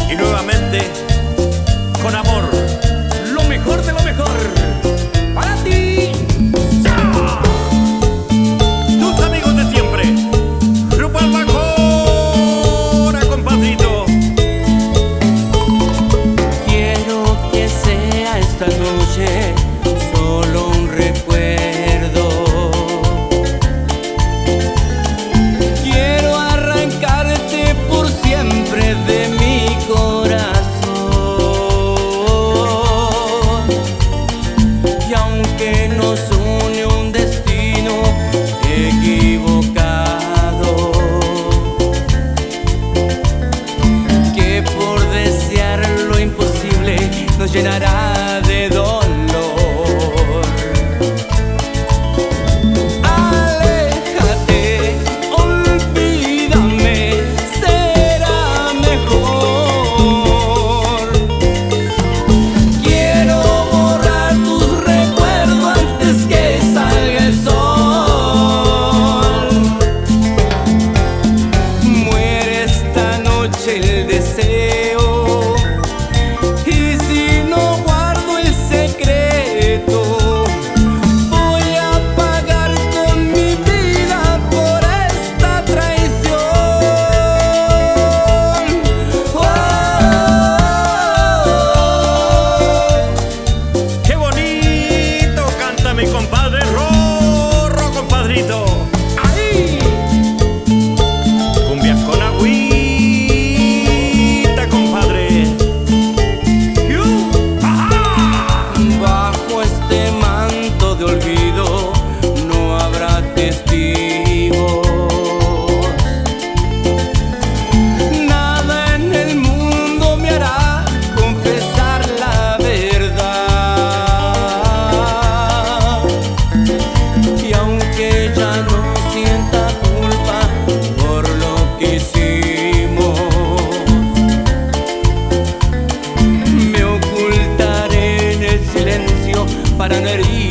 Y nuevamente, con amor, lo mejor de lo mejor para ti. ¡Ya! Tus amigos de siempre, Grupo Albacora, compadrito. Quiero que sea esta noche solo un recuerdo. Quiero arrancarte por siempre de mi corazón. Y aunque nos une un destino equivocado, que por desear lo imposible nos llenará de dolor. Aléjate, olvídame, será mejor. Quiero borrar tus recuerdos antes que salga el sol. Muere esta noche el deseo, y si no guardo el secreto, voy a pagar con mi vida por esta traición. Oh, ¡Qué bonito canta mi compadre Rorro, compadrito! ¡ay! Cumbias con agüita, compadre. ¡Yu! ¡Ajá! Bajo este manto de olvido no habrá testigos. Nada en el mundo me hará confesar la verdad. Y aunque ya no sienta culpa por lo que hicimos, me ocultaré en el silencio para no herir